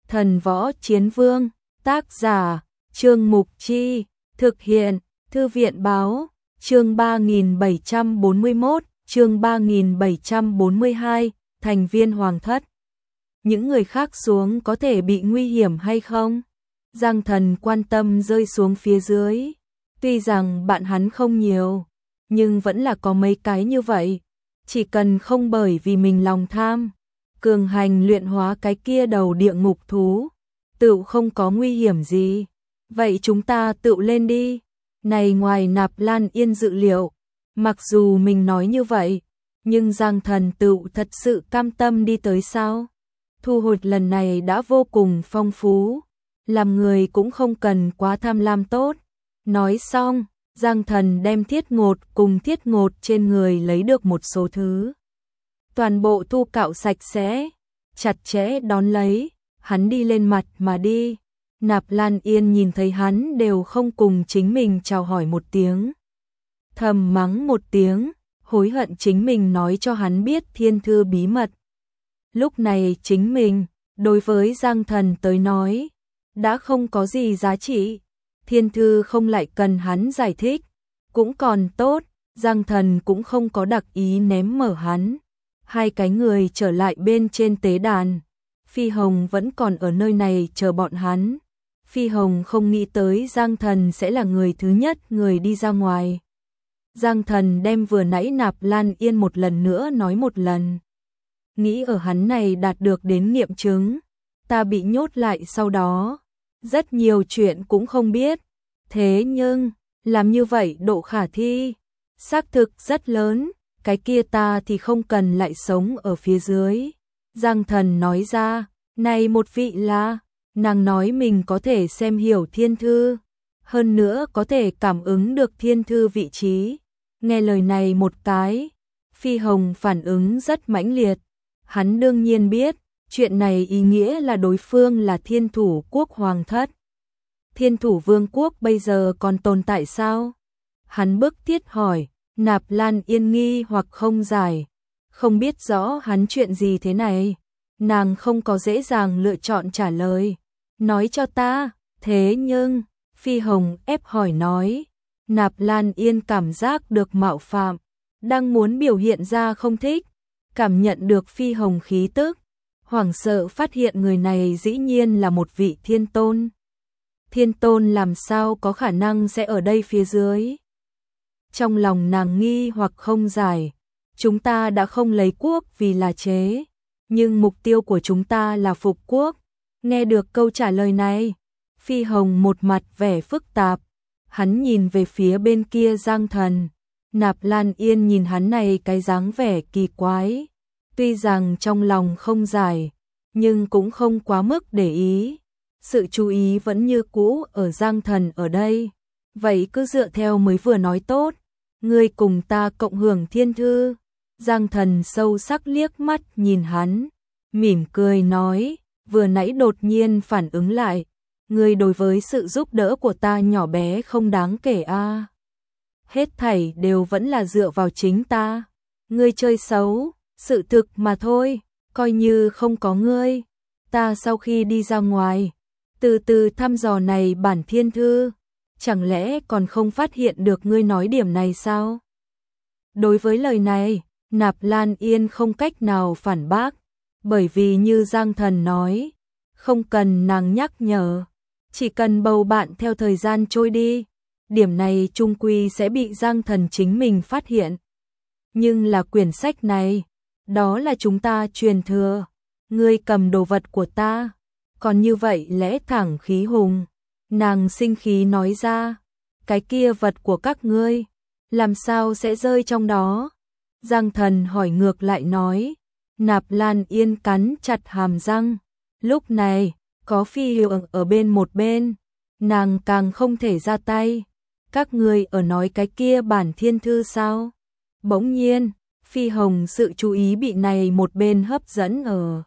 Thần Võ Chiến Vương, tác giả, Trương Mục Chi, thực hiện, Thư viện Báo, chương 3741, chương 3742, thành viên hoàng thất. Những người khác xuống có thể bị nguy hiểm hay không? Giang Thần quan tâm rơi xuống phía dưới. Tuy rằng bạn hắn không nhiều, nhưng vẫn là có mấy cái như vậy. Chỉ cần không bởi vì mình lòng tham, cường hành luyện hóa cái kia đầu địa ngục thú, tựu không có nguy hiểm gì. Vậy chúng ta tựu lên đi. Này ngoài Nạp Lan Yên dự liệu, mặc dù mình nói như vậy, nhưng Giang Thần tựu thật sự cam tâm đi tới sao? Thu hoạch lần này đã vô cùng phong phú, làm người cũng không cần quá tham lam tốt. Nói xong, Giang Thần đem Thiết Ngột cùng Thiết Ngột trên người lấy được một số thứ. Toàn bộ thu cạo sạch sẽ, chặt chẽ đón lấy, hắn đi lên mặt mà đi. Nạp Lan Yên nhìn thấy hắn đều không cùng chính mình chào hỏi một tiếng. Thầm mắng một tiếng, hối hận chính mình nói cho hắn biết thiên thư bí mật. Lúc này chính mình, đối với Giang Thần tới nói, đã không có gì giá trị. Thiên thư không lại cần hắn giải thích, cũng còn tốt, Giang Thần cũng không có đặc ý ném mở hắn. Hai cái người trở lại bên trên tế đàn. Phi Hồng vẫn còn ở nơi này chờ bọn hắn. Phi Hồng không nghĩ tới Giang Thần sẽ là người thứ nhất người đi ra ngoài. Giang Thần đem vừa nãy Nạp Lan Yên một lần nữa nói một lần. Nghĩ ở hắn này đạt được đến nghiệm chứng. Ta bị nhốt lại sau đó. Rất nhiều chuyện cũng không biết. Thế nhưng, làm như vậy độ khả thi. Xác thực rất lớn. Cái kia ta thì không cần lại sống ở phía dưới. Giang Thần nói ra, này một vị là, nàng nói mình có thể xem hiểu thiên thư, hơn nữa có thể cảm ứng được thiên thư vị trí. Nghe lời này một cái, Phi Hồng phản ứng rất mãnh liệt. Hắn đương nhiên biết, chuyện này ý nghĩa là đối phương là Thiên Thủ Quốc Hoàng thất. Thiên Thủ Vương quốc bây giờ còn tồn tại sao? Hắn bức thiết hỏi. Nạp Lan Yên nghi hoặc không giải, không biết rõ hắn chuyện gì thế này. Nàng không có dễ dàng lựa chọn trả lời. Nói cho ta, thế nhưng, Phi Hồng ép hỏi nói. Nạp Lan Yên cảm giác được mạo phạm, đang muốn biểu hiện ra không thích, cảm nhận được Phi Hồng khí tức, hoảng sợ phát hiện người này dĩ nhiên là một vị thiên tôn. Thiên tôn làm sao có khả năng sẽ ở đây phía dưới? Trong lòng nàng nghi hoặc không giải, chúng ta đã không lấy quốc vì là chế, nhưng mục tiêu của chúng ta là phục quốc. Nghe được câu trả lời này, Phi Hồng một mặt vẻ phức tạp, hắn nhìn về phía bên kia Giang Thần. Nạp Lan Yên nhìn hắn này cái dáng vẻ kỳ quái, tuy rằng trong lòng không giải, nhưng cũng không quá mức để ý. Sự chú ý vẫn như cũ ở Giang Thần ở đây. Vậy cứ dựa theo mới vừa nói tốt, ngươi cùng ta cộng hưởng thiên thư. Giang Thần sâu sắc liếc mắt nhìn hắn, mỉm cười nói, vừa nãy đột nhiên phản ứng lại, ngươi đối với sự giúp đỡ của ta nhỏ bé không đáng kể a. Hết thảy đều vẫn là dựa vào chính ta. Ngươi chơi xấu, sự thực mà thôi, coi như không có ngươi. Ta sau khi đi ra ngoài, từ từ thăm dò này bản thiên thư, chẳng lẽ còn không phát hiện được ngươi nói điểm này sao? Đối với lời này, Nạp Lan Yên không cách nào phản bác, bởi vì như Giang Thần nói, không cần nàng nhắc nhở, chỉ cần bầu bạn theo thời gian trôi đi, điểm này chung quy sẽ bị Giang Thần chính mình phát hiện. Nhưng là quyển sách này, đó là chúng ta truyền thừa, ngươi cầm đồ vật của ta, còn như vậy lẽ thẳng khí hùng. Nàng sinh khí nói ra, cái kia vật của các ngươi, làm sao sẽ rơi trong đó? Giang Thần hỏi ngược lại nói. Nạp Lan Yên cắn chặt hàm răng. Lúc này, có Phi Hồng ở một bên, nàng càng không thể ra tay. Các ngươi ở nói cái kia bản thiên thư sao? Bỗng nhiên, Phi Hồng sự chú ý bị này một bên hấp dẫn ở.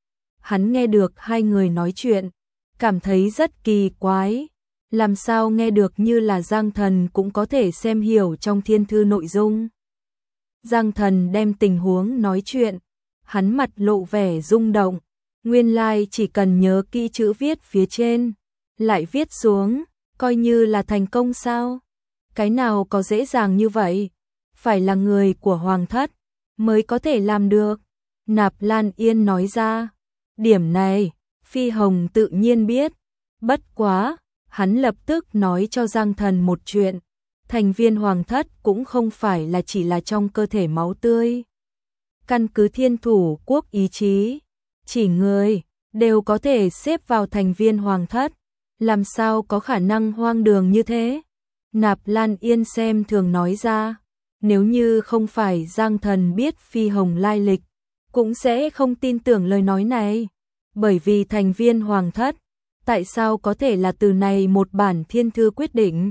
Hắn nghe được hai người nói chuyện, cảm thấy rất kỳ quái. Làm sao nghe được như là Giang Thần cũng có thể xem hiểu trong thiên thư nội dung. Giang Thần đem tình huống nói chuyện, hắn mặt lộ vẻ rung động, Nguyên lai chỉ cần nhớ kỹ chữ viết phía trên, lại viết xuống, coi như là thành công sao? Cái nào có dễ dàng như vậy? Phải là người của hoàng thất mới có thể làm được. Nạp Lan Yên nói ra, điểm này, Phi Hồng tự nhiên biết. Bất quá, hắn lập tức nói cho Giang Thần một chuyện. Thành viên hoàng thất cũng không phải là chỉ là trong cơ thể máu tươi. Căn cứ Thiên Thủ Quốc ý chí, chỉ người đều có thể xếp vào thành viên hoàng thất. Làm sao có khả năng hoang đường như thế? Nạp Lan Yên xem thường nói ra. Nếu như không phải Giang Thần biết Phi Hồng lai lịch, cũng sẽ không tin tưởng lời nói này. Bởi vì thành viên hoàng thất, tại sao có thể là từ này một bản thiên thư quyết định?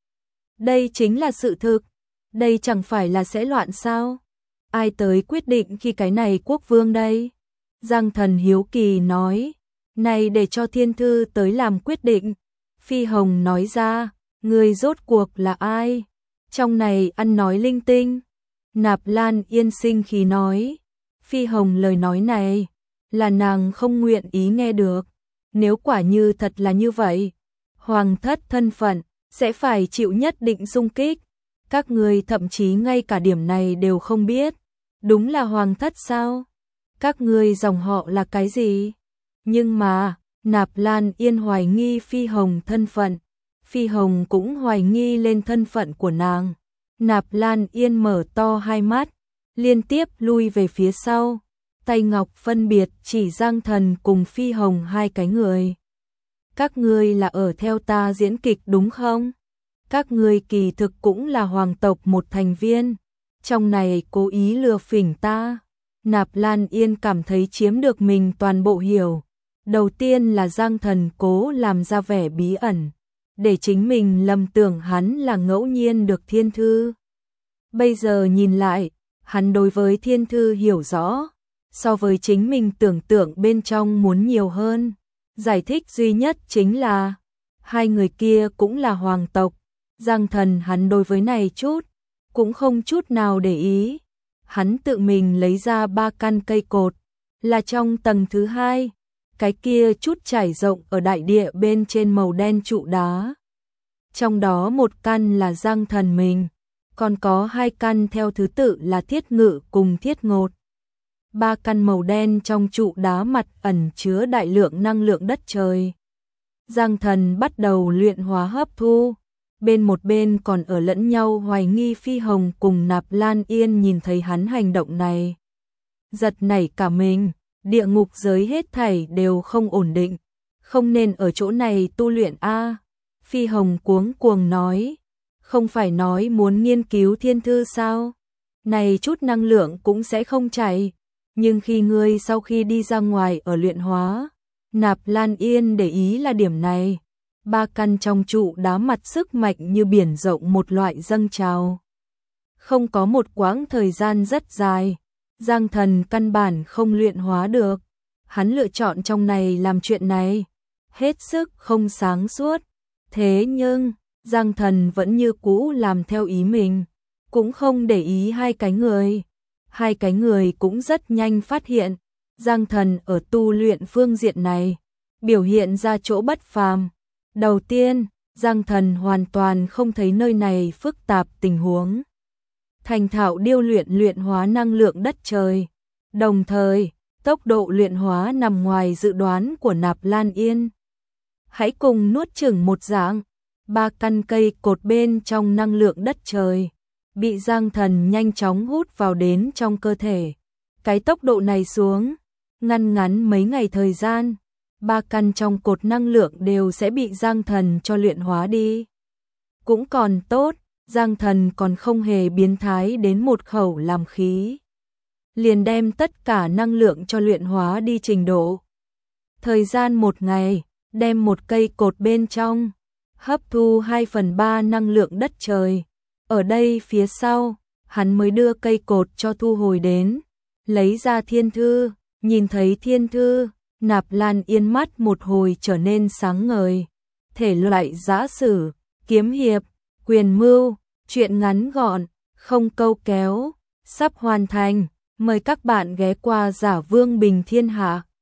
Đây chính là sự thực. Đây chẳng phải là sẽ loạn sao? Ai tới quyết định khi cái này quốc vương đây? Giang Thần hiếu kỳ nói. Này để cho thiên thư tới làm quyết định. Phi Hồng nói ra, người rốt cuộc là ai? Trong này ăn nói linh tinh. Nạp Lan Yên sinh khí nói. Phi Hồng lời nói này là nàng không nguyện ý nghe được. Nếu quả như thật là như vậy, hoàng thất thân phận sẽ phải chịu nhất định xung kích. Các người thậm chí ngay cả điểm này đều không biết. Đúng là hoàng thất sao? Các người dòng họ là cái gì? Nhưng mà, Nạp Lan Yên hoài nghi Phi Hồng thân phận. Phi Hồng cũng hoài nghi lên thân phận của nàng. Nạp Lan Yên mở to hai mắt, liên tiếp lui về phía sau. Tay ngọc phân biệt chỉ Giang Thần cùng Phi Hồng hai cái người. Các ngươi là ở theo ta diễn kịch đúng không? Các ngươi kỳ thực cũng là hoàng tộc một thành viên. Trong này cố ý lừa phỉnh ta. Nạp Lan Yên cảm thấy chiếm được mình toàn bộ hiểu. Đầu tiên là Giang Thần cố làm ra vẻ bí ẩn, để chính mình lầm tưởng hắn là ngẫu nhiên được thiên thư. Bây giờ nhìn lại, hắn đối với thiên thư hiểu rõ, so với chính mình tưởng tượng bên trong muốn nhiều hơn. Giải thích duy nhất chính là, hai người kia cũng là hoàng tộc. Giang Thần hắn đối với này cũng không chút nào để ý. Hắn tự mình lấy ra 3 căn cây cột, là trong tầng thứ 2. Cái kia chút trải rộng ở đại địa bên trên màu đen trụ đá. Trong đó một căn là Giang Thần mình, còn có 2 căn theo thứ tự là Thiết Ngự cùng Thiết Ngột. 3 căn màu đen trong trụ đá mặt ẩn chứa đại lượng năng lượng đất trời. Giang Thần bắt đầu luyện hóa hấp thu. Một bên còn ở lẫn nhau hoài nghi Phi Hồng cùng Nạp Lan Yên nhìn thấy hắn hành động này. Giật nảy cả mình, địa ngục giới hết thảy đều không ổn định, không nên ở chỗ này tu luyện a. Phi Hồng cuống cuồng nói, không phải nói muốn nghiên cứu thiên thư sao? Này chút năng lượng cũng sẽ không chảy, nhưng khi ngươi sau khi đi ra ngoài ở luyện hóa, Nạp Lan Yên để ý là điểm này. 3 căn trong trụ đá mặt sức mạnh như biển rộng một loại dâng trào. Không có một quãng thời gian rất dài, Giang Thần căn bản không luyện hóa được. Hắn lựa chọn trong này làm chuyện này, hết sức không sáng suốt. Thế nhưng, Giang Thần vẫn như cũ làm theo ý mình, cũng không để ý hai cái người. Hai cái người cũng rất nhanh phát hiện, Giang Thần ở tu luyện phương diện này, biểu hiện ra chỗ bất phàm. Đầu tiên, Giang Thần hoàn toàn không thấy nơi này phức tạp tình huống. Thành thạo điêu luyện hóa năng lượng đất trời. Đồng thời, tốc độ luyện hóa nằm ngoài dự đoán của Nạp Lan Yên. Hãy cùng nuốt chửng một dạng, 3 căn cây cột bên trong năng lượng đất trời, bị Giang Thần nhanh chóng hút vào đến trong cơ thể. Cái tốc độ này xuống, ngắn mấy ngày thời gian, 3 căn trong cột năng lượng đều sẽ bị Giang Thần cho luyện hóa đi. Cũng còn tốt, Giang Thần còn không hề biến thái đến một khẩu làm khí. Liền đem tất cả năng lượng cho luyện hóa đi trình độ. Thời gian 1 ngày, đem một cây cột bên trong, hấp thu 2/3 năng lượng đất trời. Ở đây phía sau, hắn mới đưa cây cột cho thu hồi đến, lấy ra thiên thư, nhìn thấy thiên thư, Nạp Lan Yên mắt một hồi trở nên sáng ngời. Thể loại giã sử, kiếm hiệp, quyền mưu, truyện ngắn gọn, không câu kéo, sắp hoàn thành. Mời các bạn ghé qua Giả Vương Bình Thiên Hạ.